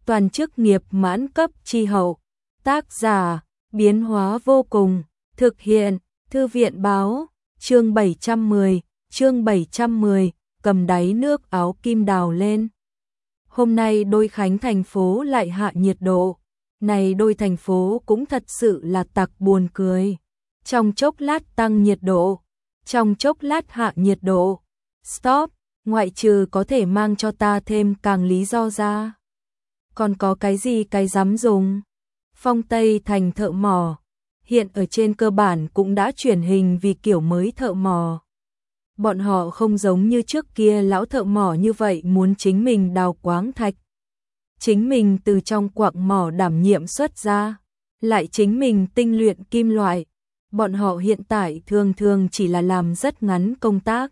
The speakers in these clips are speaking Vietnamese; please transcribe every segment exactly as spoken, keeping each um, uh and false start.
toàn chức nghiệp mãn cấp chi hậu. Tác giả, biến hóa vô cùng, thực hiện, thư viện báo, chương bảy trăm mười, chương bảy trăm mười, cầm đáy nước áo kim đào lên. Hôm nay đôi khánh thành phố lại hạ nhiệt độ, này đôi thành phố cũng thật sự là tặc buồn cười. Trong chốc lát tăng nhiệt độ, trong chốc lát hạ nhiệt độ. Stop, ngoại trừ có thể mang cho ta thêm càng lý do ra. Còn có cái gì cái dám dùng? Phong Tây thành thợ mỏ, hiện ở trên cơ bản cũng đã chuyển hình vì kiểu mới thợ mỏ. Bọn họ không giống như trước kia lão thợ mỏ như vậy muốn chính mình đào khoáng thạch. Chính mình từ trong quặng mỏ đảm nhiệm xuất ra, lại chính mình tinh luyện kim loại. Bọn họ hiện tại thường thường chỉ là làm rất ngắn công tác.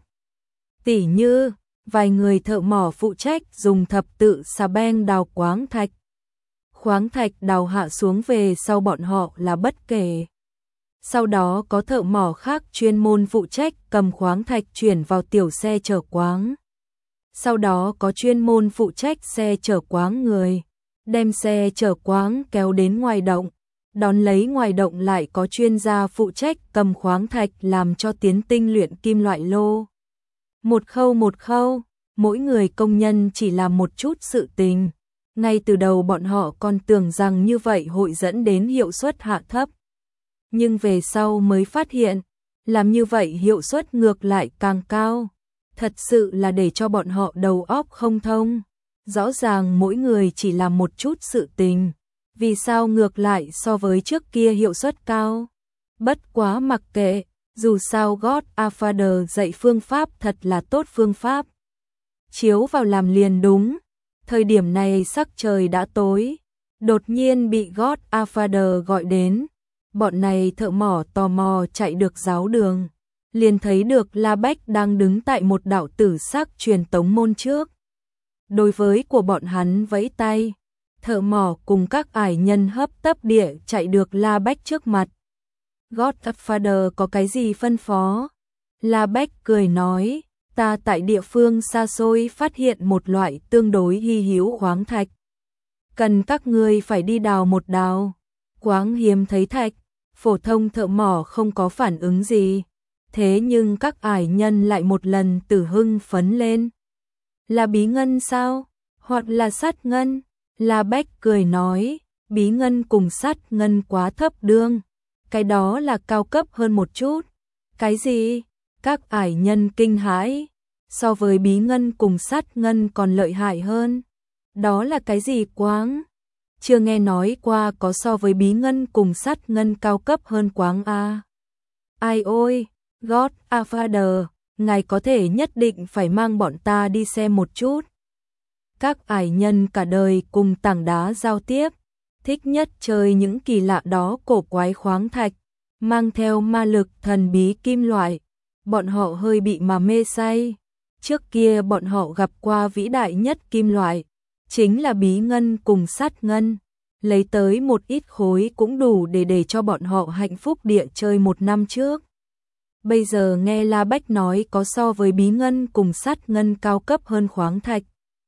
Tỉ như, vài người thợ mỏ phụ trách dùng thập tự xà beng đào khoáng thạch. Khoáng thạch đào hạ xuống về sau bọn họ là bất kể. Sau đó có thợ mỏ khác chuyên môn phụ trách cầm khoáng thạch chuyển vào tiểu xe chở khoáng. Sau đó có chuyên môn phụ trách xe chở khoáng người, đem xe chở khoáng kéo đến ngoài động. Đón lấy ngoài động lại có chuyên gia phụ trách cầm khoáng thạch làm cho tiến tinh luyện kim loại lô. Một khâu một khâu, mỗi người công nhân chỉ làm một chút sự tình. Ngay từ đầu bọn họ còn tưởng rằng như vậy hội dẫn đến hiệu suất hạ thấp. Nhưng về sau mới phát hiện, làm như vậy hiệu suất ngược lại càng cao. Thật sự là để cho bọn họ đầu óc không thông. Rõ ràng mỗi người chỉ làm một chút sự tình. Vì sao ngược lại so với trước kia hiệu suất cao? Bất quá mặc kệ, dù sao Godfather dạy phương pháp thật là tốt phương pháp. Chiếu vào làm liền đúng. Thời điểm này sắc trời đã tối, đột nhiên bị Godfather gọi đến. Bọn này thợ mỏ tò mò chạy được giáo đường, liền thấy được La Bách đang đứng tại một đạo tử sắc truyền tống môn trước. Đối với của bọn hắn vẫy tay, thợ mỏ cùng các ải nhân hấp tấp địa chạy được La Bách trước mặt. Godfather có cái gì phân phó? La Bách cười nói, ta tại địa phương xa xôi phát hiện một loại tương đối hy hữu khoáng thạch. Cần các ngươi phải đi đào một đào. Khoáng hiếm thấy thạch, phổ thông thợ mỏ không có phản ứng gì. Thế nhưng các ải nhân lại một lần tử hưng phấn lên. Là bí ngân sao? Hoặc là sắt ngân? La Bách cười nói, bí ngân cùng sắt ngân quá thấp đương. Cái đó là cao cấp hơn một chút. Cái gì? Các ải nhân kinh hãi. So với bí ngân cùng sắt ngân còn lợi hại hơn. Đó là cái gì khoáng? Chưa nghe nói qua có so với bí ngân cùng sắt ngân cao cấp hơn khoáng a. Ai ôi, Godfather, ngài có thể nhất định phải mang bọn ta đi xem một chút. Các ải nhân cả đời cùng tảng đá giao tiếp, thích nhất chơi những kỳ lạ đó cổ quái khoáng thạch, mang theo ma lực thần bí kim loại. Bọn họ hơi bị mà mê say. Trước kia bọn họ gặp qua vĩ đại nhất kim loại, chính là bí ngân cùng sắt ngân. Lấy tới một ít khối cũng đủ để để cho bọn họ hạnh phúc địa chơi một năm trước. Bây giờ nghe La Bách nói có so với bí ngân cùng sắt ngân cao cấp hơn khoáng thạch.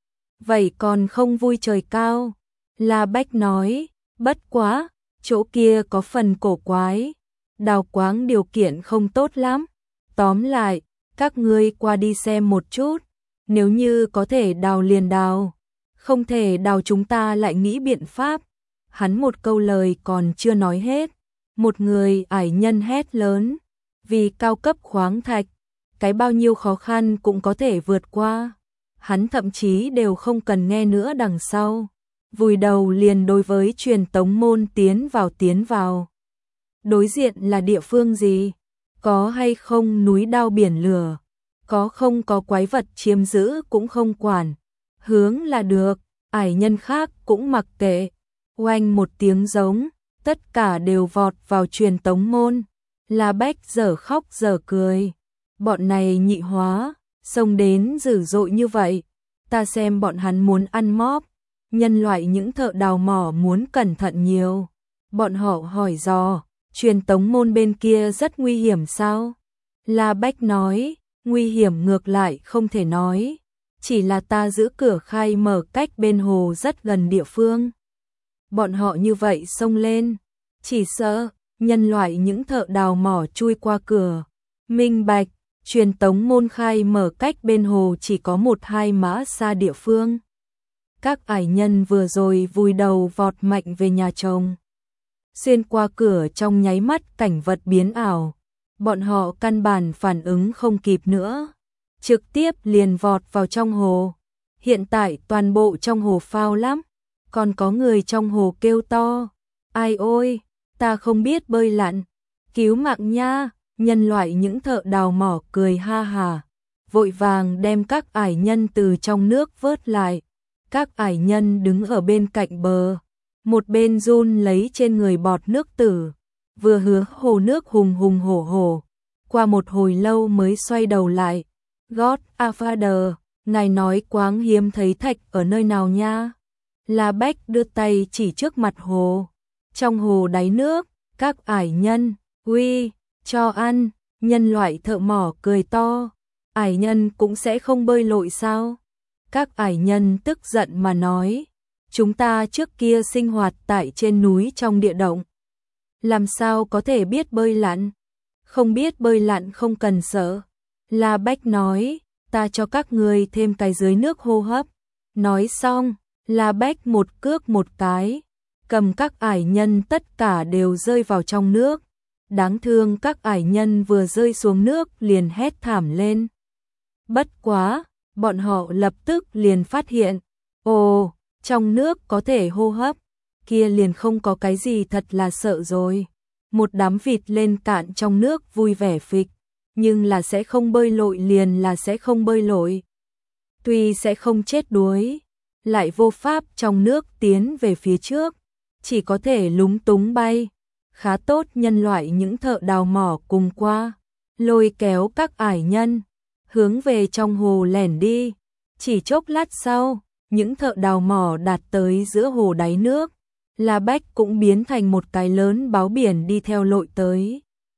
Vậy còn không vui trời cao. La Bách nói, bất quá, chỗ kia có phần cổ quái. Đào khoáng điều kiện không tốt lắm. Tóm lại, các ngươi qua đi xem một chút. Nếu như có thể đào liền đào. Không thể đào chúng ta lại nghĩ biện pháp. Hắn một câu lời còn chưa nói hết. Một người ải nhân hét lớn. Vì cao cấp khoáng thạch, cái bao nhiêu khó khăn cũng có thể vượt qua. Hắn thậm chí đều không cần nghe nữa đằng sau. Vùi đầu liền đối với truyền tống môn tiến vào tiến vào. Đối diện là địa phương gì? Có hay không núi đao biển lửa? Có không có quái vật chiếm giữ cũng không quản. Hướng là được, ải nhân khác cũng mặc kệ. Oanh một tiếng giống, tất cả đều vọt vào truyền tống môn. La Bách dở khóc dở cười. Bọn này nhị hóa, xông đến dữ dội như vậy. Ta xem bọn hắn muốn ăn móp. Nhân loại những thợ đào mỏ muốn cẩn thận nhiều. Bọn họ hỏi dò, truyền tống môn bên kia rất nguy hiểm sao? La Bách nói, nguy hiểm ngược lại không thể nói. chỉ là ta giữ cửa khai mở cách bên hồ rất gần địa phương. Bọn họ như vậy xông lên, chỉ sợ nhân loại những thợ đào mỏ chui qua cửa. Minh bạch, truyền tống môn khai mở cách bên hồ chỉ có một hai mã xa địa phương. Các ải nhân vừa rồi vùi đầu vọt mạnh về nhà chồng. Xuyên qua cửa trong nháy mắt cảnh vật biến ảo. Bọn họ căn bản phản ứng không kịp nữa. Trực tiếp liền vọt vào trong hồ. Hiện tại toàn bộ trong hồ phao lắm. Còn có người trong hồ kêu to. Ai ôi, ta không biết bơi lặn. Cứu mạng nha. Nhân loại những thợ đào mỏ cười ha hà. Vội vàng đem các ải nhân từ trong nước vớt lại. Các ải nhân đứng ở bên cạnh bờ. Một bên run lấy trên người bọt nước tử. Vừa hứa hồ nước hùng hùng hổ hổ. Qua một hồi lâu mới xoay đầu lại. God Father, ngài nói quáng hiếm thấy thạch ở nơi nào nha? La Bách đưa tay chỉ trước mặt hồ. Trong hồ đáy nước, các ải nhân, uy, cho ăn, nhân loại thợ mỏ cười to. Ải nhân cũng sẽ không bơi lội sao? Các ải nhân tức giận mà nói. Chúng ta trước kia sinh hoạt tại trên núi trong địa động. Làm sao có thể biết bơi lặn? Không biết bơi lặn không cần sợ. La Bách nói, ta cho các người thêm cái dưới nước hô hấp. Nói xong, La Bách một cước một cái, cầm các ải nhân tất cả đều rơi vào trong nước. Đáng thương các ải nhân vừa rơi xuống nước liền hét thảm lên. Bất quá, bọn họ lập tức liền phát hiện, ồ, trong nước có thể hô hấp, kia liền không có cái gì thật là sợ rồi. Một đám vịt lên cạn trong nước vui vẻ phịch, nhưng là sẽ không bơi lội liền là sẽ không bơi lội. Tuy sẽ không chết đuối, lại vô pháp trong nước tiến về phía trước, chỉ có thể lúng túng bay. Khá tốt nhân loại những thợ đào mỏ cùng qua, lôi kéo các ải nhân, hướng về trong hồ lẻn đi. Chỉ chốc lát sau, những thợ đào mỏ đạt tới giữa hồ đáy nước. La Bách cũng biến thành một cái lớn báo biển đi theo lội tới.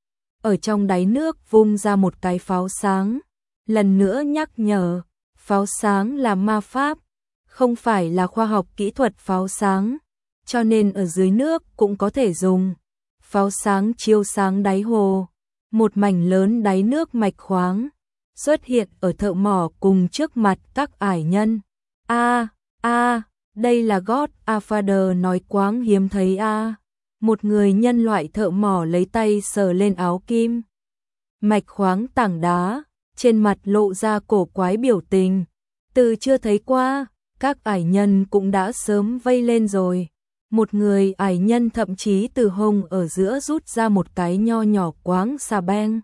Ở trong đáy nước vung ra một cái pháo sáng. Lần nữa nhắc nhở, pháo sáng là ma pháp, không phải là khoa học kỹ thuật pháo sáng, cho nên ở dưới nước cũng có thể dùng. Pháo sáng chiếu sáng đáy hồ, một mảnh lớn đáy nước mạch khoáng xuất hiện ở thợ mỏ cùng trước mặt các ải nhân. A, a, đây là God Father nói quáng hiếm thấy a. Một người nhân loại thợ mỏ lấy tay sờ lên áo kim. Mạch khoáng tảng đá, trên mặt lộ ra cổ quái biểu tình. Từ chưa thấy qua, các ải nhân cũng đã sớm vây lên rồi. Một người ải nhân thậm chí từ hông ở giữa rút ra một cái nho nhỏ quáng xà beng.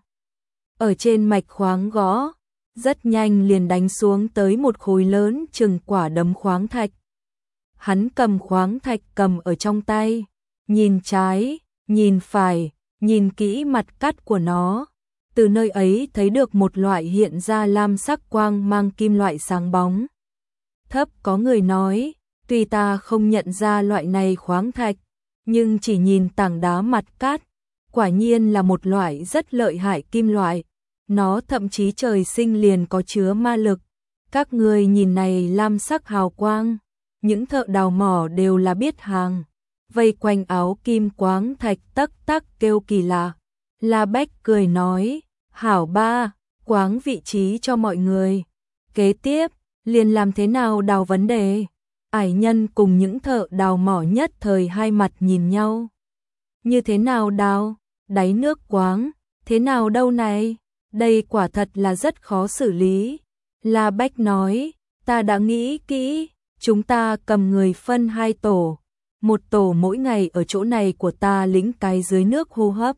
Ở trên mạch khoáng gõ, rất nhanh liền đánh xuống tới một khối lớn chừng quả đấm khoáng thạch. Hắn cầm khoáng thạch cầm ở trong tay, nhìn trái, nhìn phải, nhìn kỹ mặt cắt của nó. Từ nơi ấy thấy được một loại hiện ra lam sắc quang mang kim loại sáng bóng. Thấp có người nói, tuy ta không nhận ra loại này khoáng thạch, nhưng chỉ nhìn tảng đá mặt cát, quả nhiên là một loại rất lợi hại kim loại. Nó thậm chí trời sinh liền có chứa ma lực. Các người nhìn này lam sắc hào quang, những thợ đào mỏ đều là biết hàng. Vây quanh áo kim quáng thạch tắc tắc kêu kỳ lạ. La Bách cười nói, hảo ba, quáng vị trí cho mọi người. Kế tiếp, liền làm thế nào đào vấn đề. Ải nhân cùng những thợ đào mỏ nhất thời hai mặt nhìn nhau. Như thế nào đào, đáy nước quáng, thế nào đâu này, đây quả thật là rất khó xử lý. La Bách nói, ta đã nghĩ kỹ, chúng ta cầm người phân hai tổ. Một tổ mỗi ngày ở chỗ này của ta lĩnh cái dưới nước hô hấp.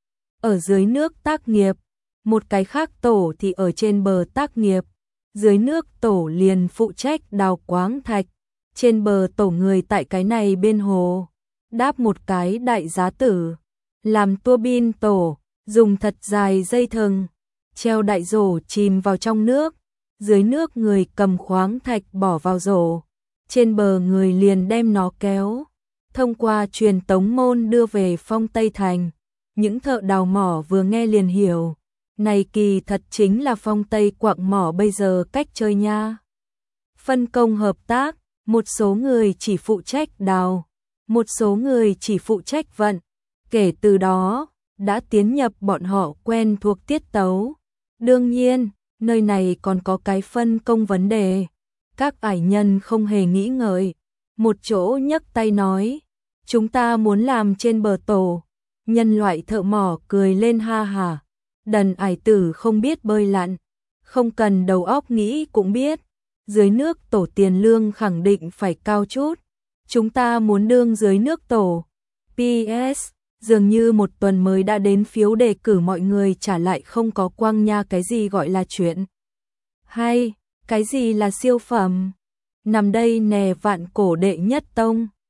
Ở dưới nước tác nghiệp, một cái khác tổ thì ở trên bờ tác nghiệp. Dưới nước tổ liền phụ trách đào quáng thạch. Trên bờ tổ người tại cái này bên hồ, đáp một cái đại giá tử, làm tua bin tổ, dùng thật dài dây thừng, treo đại rổ chìm vào trong nước, dưới nước người cầm khoáng thạch bỏ vào rổ, trên bờ người liền đem nó kéo, thông qua truyền tống môn đưa về Phong Tây Thành. Những thợ đào mỏ vừa nghe liền hiểu, này kỳ thật chính là Phong Tây quặng mỏ bây giờ cách chơi nha. phân công hợp tác, một số người chỉ phụ trách đào, một số người chỉ phụ trách vận. Kể từ đó, đã tiến nhập bọn họ quen thuộc tiết tấu. Đương nhiên, nơi này còn có cái phân công vấn đề. Các ải nhân không hề nghĩ ngợi, một chỗ nhấc tay nói, chúng ta muốn làm trên bờ tổ. Nhân loại thợ mỏ cười lên ha hả, đần ải tử không biết bơi lặn, không cần đầu óc nghĩ cũng biết, dưới nước tổ tiền lương khẳng định phải cao chút, chúng ta muốn đương dưới nước tổ. pê ét, dường như một tuần mới đã đến phiếu đề cử mọi người trả lại không có quang nha cái gì gọi là chuyện hay, cái gì là siêu phẩm. Nằm đây nè vạn cổ đệ nhất tông.